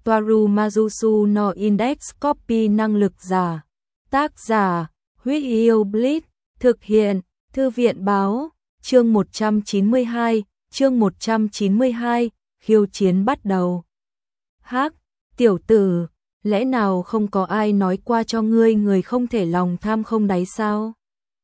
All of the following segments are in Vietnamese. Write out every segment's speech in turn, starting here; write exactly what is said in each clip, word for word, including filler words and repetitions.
Toaru Majusu no Index Copy năng lực giả. Tác giả, Huyết Yêu Blitz, thực hiện, Thư viện báo, chương một trăm chín mươi hai, chương một trăm chín mươi hai, khiêu chiến bắt đầu. Hắc, tiểu tử, lẽ nào không có ai nói qua cho ngươi người không thể lòng tham không đáy sao?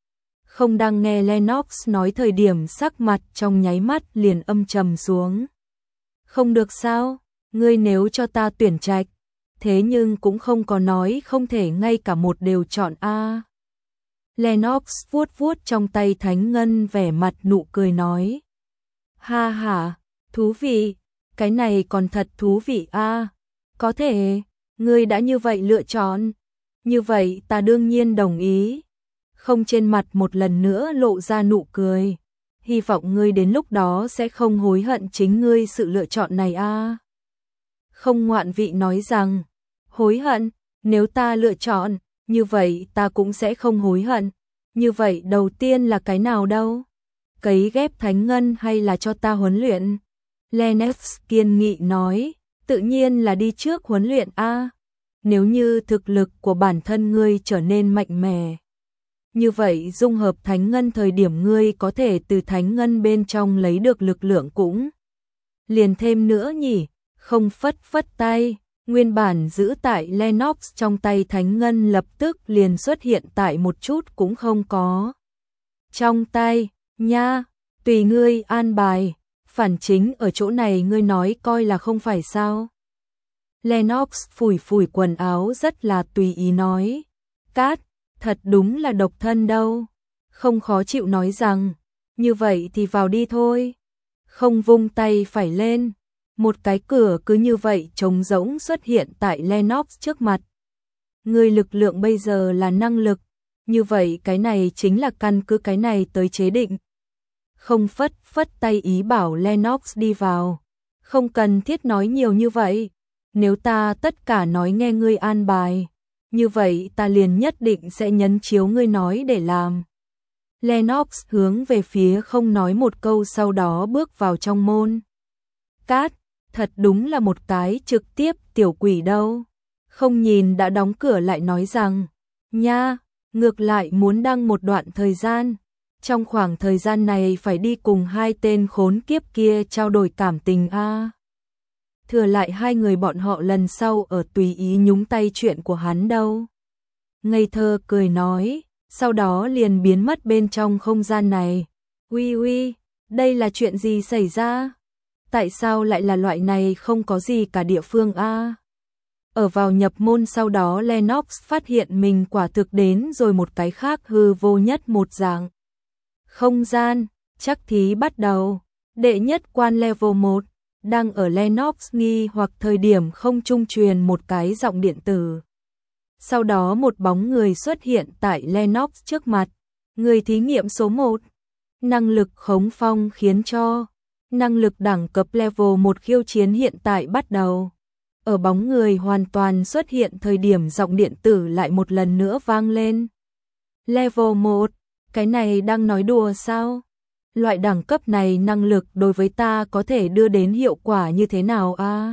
Không đang nghe Lennox nói thời điểm sắc mặt trong nháy mắt liền âm trầm xuống. Không được sao, ngươi nếu cho ta tuyển trạch, thế nhưng cũng không có nói không thể ngay cả một đều chọn a. Lennox vuốt vuốt trong tay thánh ngân vẻ mặt nụ cười nói. Ha ha, thú vị, cái này còn thật thú vị a. Có thể, ngươi đã như vậy lựa chọn, như vậy ta đương nhiên đồng ý. Không trên mặt một lần nữa lộ ra nụ cười. Hy vọng ngươi đến lúc đó sẽ không hối hận chính ngươi sự lựa chọn này a. Không ngoạn vị nói rằng, hối hận, nếu ta lựa chọn, như vậy ta cũng sẽ không hối hận. Như vậy đầu tiên là cái nào đâu? Cấy ghép thánh ngân hay là cho ta huấn luyện? Lennox kiên nghị nói, tự nhiên là đi trước huấn luyện a. Nếu như thực lực của bản thân ngươi trở nên mạnh mẽ, như vậy dung hợp thánh ngân thời điểm ngươi có thể từ thánh ngân bên trong lấy được lực lượng cũng liền thêm nữa nhỉ. Không phất phất tay, nguyên bản giữ tại Lennox trong tay thánh ngân lập tức liền xuất hiện tại một chút cũng không có. Trong tay, nha, tùy ngươi an bài, phản chính ở chỗ này ngươi nói coi là không phải sao. Lennox phủi phủi quần áo rất là tùy ý nói, Cát, thật đúng là độc thân đâu, không khó chịu nói rằng, như vậy thì vào đi thôi. Không vung tay phải lên, một cái cửa cứ như vậy trống rỗng xuất hiện tại Lennox trước mặt. Người lực lượng bây giờ là năng lực, như vậy cái này chính là căn cứ cái này tới chế định. Không phất phất tay ý bảo Lennox đi vào, không cần thiết nói nhiều như vậy, nếu ta tất cả nói nghe ngươi an bài, như vậy ta liền nhất định sẽ nhấn chiếu ngươi nói để làm. Lennox hướng về phía không nói một câu sau đó bước vào trong môn. Cát, thật đúng là một cái trực tiếp tiểu quỷ đâu. Không nhìn đã đóng cửa lại nói rằng, nha, ngược lại muốn đăng một đoạn thời gian. Trong khoảng thời gian này phải đi cùng hai tên khốn kiếp kia trao đổi cảm tình a. Thừa lại hai người bọn họ lần sau ở tùy ý nhúng tay chuyện của hắn đâu. Ngây thơ cười nói, sau đó liền biến mất bên trong không gian này. Uy uy, đây là chuyện gì xảy ra? Tại sao lại là loại này không có gì cả địa phương a? Ở vào nhập môn sau đó Lennox phát hiện mình quả thực đến rồi một cái khác hư vô nhất một dạng. Không gian, chắc thí bắt đầu. Đệ nhất quan level một, đang ở Lennox nghi hoặc thời điểm không trung truyền một cái giọng điện tử. Sau đó một bóng người xuất hiện tại Lennox trước mặt. Người thí nghiệm số một, năng lực khống phong khiến cho. Năng lực đẳng cấp level một khiêu chiến hiện tại bắt đầu. Ở bóng người hoàn toàn xuất hiện thời điểm giọng điện tử lại một lần nữa vang lên. Level một, cái này đang nói đùa sao? Loại đẳng cấp này năng lực đối với ta có thể đưa đến hiệu quả như thế nào a? À?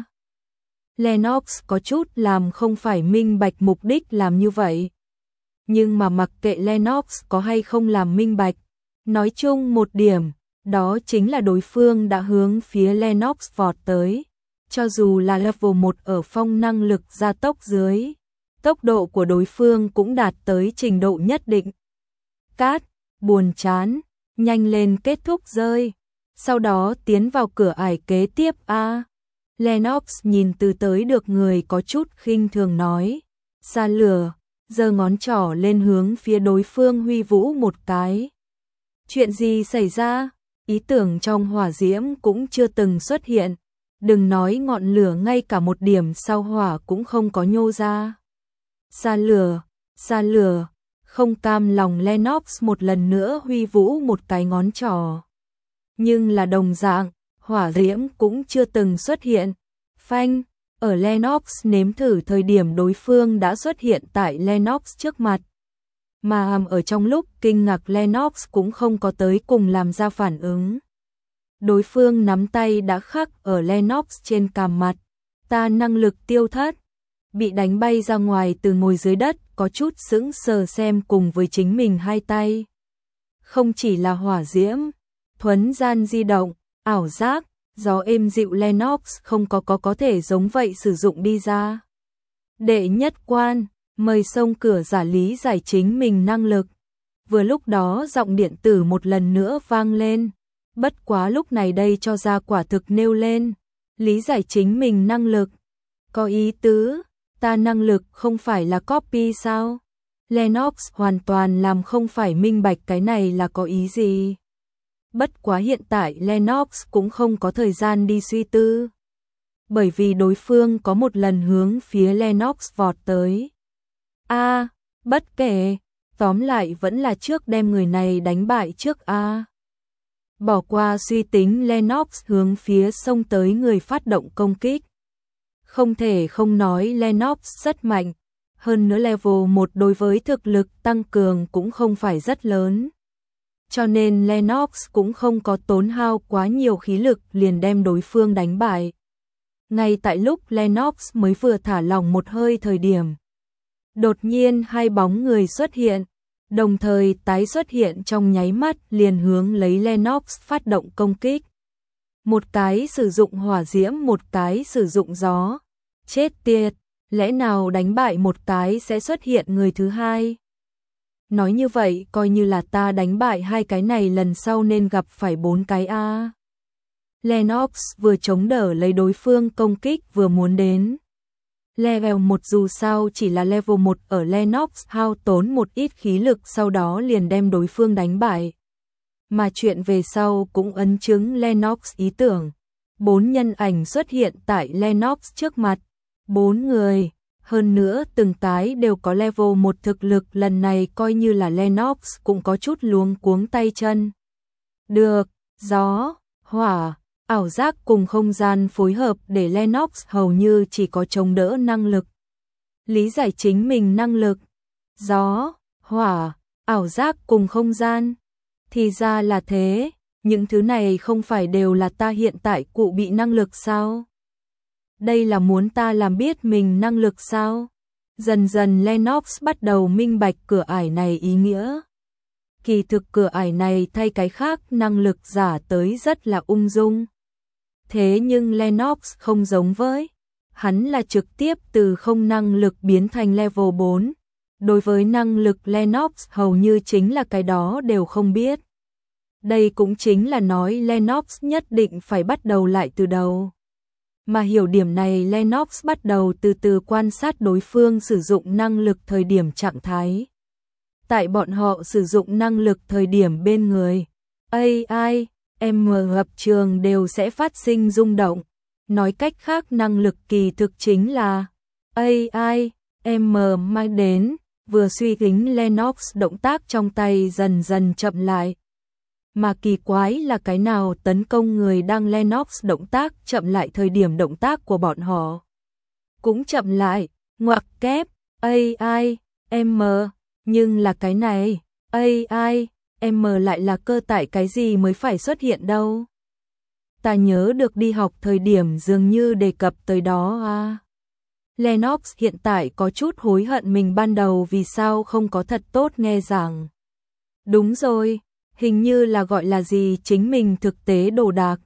Lennox có chút làm không phải minh bạch mục đích làm như vậy. Nhưng mà mặc kệ Lennox có hay không làm minh bạch, nói chung một điểm, đó chính là đối phương đã hướng phía Lennox vọt tới. Cho dù là level một ở phong năng lực gia tốc dưới, tốc độ của đối phương cũng đạt tới trình độ nhất định. Cát, buồn chán, nhanh lên kết thúc rơi, sau đó tiến vào cửa ải kế tiếp a. Lennox nhìn từ tới được người có chút khinh thường nói, xa lửa, giơ ngón trỏ lên hướng phía đối phương huy vũ một cái. Chuyện gì xảy ra? Ý tưởng trong hỏa diễm cũng chưa từng xuất hiện, đừng nói ngọn lửa ngay cả một điểm sau hỏa cũng không có nhô ra. Xa lửa, xa lửa, không cam lòng Lennox một lần nữa huy vũ một cái ngón trỏ. Nhưng là đồng dạng, hỏa diễm cũng chưa từng xuất hiện. Phanh, ở Lennox nếm thử thời điểm đối phương đã xuất hiện tại Lennox trước mặt. Mà ở trong lúc kinh ngạc Lennox cũng không có tới cùng làm ra phản ứng. Đối phương nắm tay đã khắc ở Lennox trên cằm mặt, Ta năng lực tiêu thất, bị đánh bay ra ngoài từ ngồi dưới đất, có chút sững sờ xem cùng với chính mình hai tay. Không chỉ là hỏa diễm, thuấn gian di động, ảo giác, gió êm dịu Lennox không có có có thể giống vậy sử dụng đi ra. Đệ nhất quan, mời xông cửa giả lý giải chính mình năng lực. Vừa lúc đó giọng điện tử một lần nữa vang lên. Bất quá lúc này đây cho ra quả thực nêu lên. Lý giải chính mình năng lực. Có ý tứ, ta năng lực không phải là copy sao? Lennox hoàn toàn làm không phải minh bạch cái này là có ý gì. Bất quá hiện tại Lennox cũng không có thời gian đi suy tư. Bởi vì đối phương có một lần hướng phía Lennox vọt tới. A, à, bất kể, tóm lại vẫn là trước đem người này đánh bại trước a. À. Bỏ qua suy tính Lennox hướng phía xông tới người phát động công kích. Không thể không nói Lennox rất mạnh, hơn nữa level một đối với thực lực tăng cường cũng không phải rất lớn. Cho nên Lennox cũng không có tốn hao quá nhiều khí lực liền đem đối phương đánh bại. Ngay tại lúc Lennox mới vừa thả lỏng một hơi thời điểm, đột nhiên hai bóng người xuất hiện, đồng thời tái xuất hiện trong nháy mắt liền hướng lấy Lennox phát động công kích. Một cái sử dụng hỏa diễm, một cái sử dụng gió. Chết tiệt, lẽ nào đánh bại một cái sẽ xuất hiện người thứ hai? Nói như vậy coi như là ta đánh bại hai cái này lần sau nên gặp phải bốn cái a. Lennox vừa chống đỡ lấy đối phương công kích vừa muốn đến. Level một dù sao chỉ là level một ở Lennox hao tốn một ít khí lực sau đó liền đem đối phương đánh bại. Mà chuyện về sau cũng ấn chứng Lennox ý tưởng. Bốn nhân ảnh xuất hiện tại Lennox trước mặt. Bốn người, hơn nữa từng cái đều có level một thực lực, lần này coi như là Lennox cũng có chút luống cuống tay chân. Được, gió, hỏa, ảo giác cùng không gian phối hợp để Lennox hầu như chỉ có chống đỡ năng lực. Lý giải chính mình năng lực. Gió, hỏa, ảo giác cùng không gian. Thì ra là thế, những thứ này không phải đều là ta hiện tại cụ bị năng lực sao? Đây là muốn ta làm biết mình năng lực sao? Dần dần Lennox bắt đầu minh bạch cửa ải này ý nghĩa. Kỳ thực cửa ải này thay cái khác năng lực giả tới rất là ung dung. Thế nhưng Lennox không giống với. Hắn là trực tiếp từ không năng lực biến thành level bốn. Đối với năng lực Lennox hầu như chính là cái đó đều không biết. Đây cũng chính là nói Lennox nhất định phải bắt đầu lại từ đầu. Mà hiểu điểm này Lennox bắt đầu từ từ quan sát đối phương sử dụng năng lực thời điểm trạng thái. Tại bọn họ sử dụng năng lực thời điểm bên người, a i, em ngập trường đều sẽ phát sinh rung động. Nói cách khác năng lực kỳ thực chính là a i, em mang đến, vừa suy tính Lennox động tác trong tay dần dần chậm lại. Mà kỳ quái là cái nào tấn công người đang Lennox động tác chậm lại thời điểm động tác của bọn họ cũng chậm lại, ngoặc kép, a i, em, nhưng là cái này, a i, em lại là cơ tại cái gì mới phải xuất hiện đâu. Ta nhớ được đi học thời điểm dường như đề cập tới đó à. Lennox hiện tại có chút hối hận mình ban đầu vì sao không có thật tốt nghe giảng. Đúng rồi. Hình như là gọi là gì chính mình thực tế đồ đạc.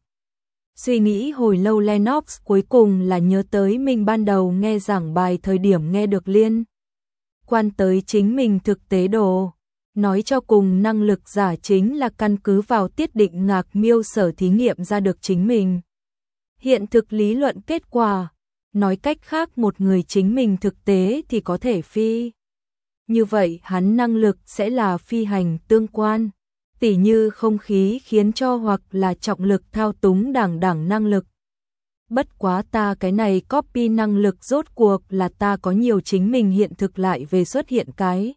Suy nghĩ hồi lâu Lennox cuối cùng là nhớ tới mình ban đầu nghe giảng bài thời điểm nghe được liên quan tới chính mình thực tế đồ. Nói cho cùng năng lực giả chính là căn cứ vào tiết định ngạc miêu sở thí nghiệm ra được chính mình. Hiện thực lý luận kết quả. Nói cách khác một người chính mình thực tế thì có thể phi. Như vậy hắn năng lực sẽ là phi hành tương quan. Tỉ như không khí khiến cho hoặc là trọng lực thao túng đẳng đẳng năng lực. Bất quá ta cái này copy năng lực rốt cuộc là ta có nhiều chính mình hiện thực lại về xuất hiện cái.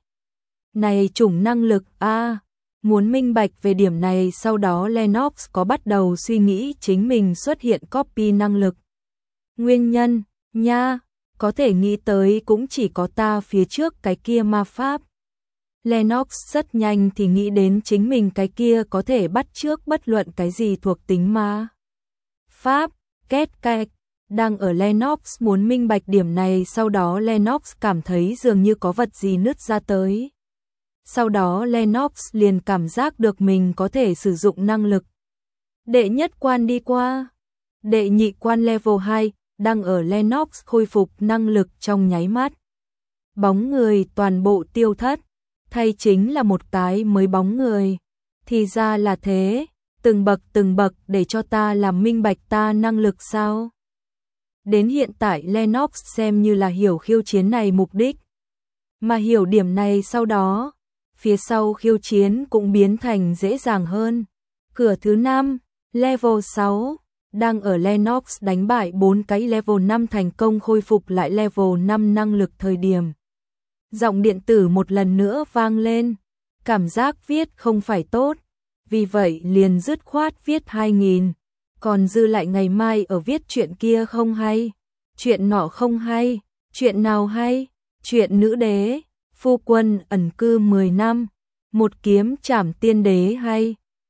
Này chủng năng lực a à, muốn minh bạch về điểm này sau đó Lennox có bắt đầu suy nghĩ chính mình xuất hiện copy năng lực. Nguyên nhân, nha, có thể nghĩ tới cũng chỉ có ta phía trước cái kia ma pháp. Lennox rất nhanh thì nghĩ đến chính mình cái kia có thể bắt chước bất luận cái gì thuộc tính ma pháp, két cạch, đang ở Lennox muốn minh bạch điểm này, sau đó Lennox cảm thấy dường như có vật gì nứt ra tới. Sau đó Lennox liền cảm giác được mình có thể sử dụng năng lực. Đệ nhất quan đi qua. Đệ nhị quan level hai, đang ở Lennox khôi phục năng lực trong nháy mắt. Bóng người toàn bộ tiêu thất, thay chính là một cái mới bóng người. Thì ra là thế, từng bậc từng bậc để cho ta làm minh bạch ta năng lực sao? Đến hiện tại Lennox xem như là hiểu khiêu chiến này mục đích. Mà hiểu điểm này sau đó, phía sau khiêu chiến cũng biến thành dễ dàng hơn. Cửa thứ năm, level sáu, đang ở Lennox đánh bại bốn cái level năm thành công khôi phục lại level năm năng lực thời điểm. Giọng điện tử một lần nữa vang lên, cảm giác viết không phải tốt, vì vậy liền dứt khoát viết hai nghìn, còn dư lại ngày mai ở viết chuyện kia không hay, chuyện nọ không hay, chuyện nào hay, chuyện nữ đế, phu quân ẩn cư mười năm, một kiếm trảm tiên đế hay.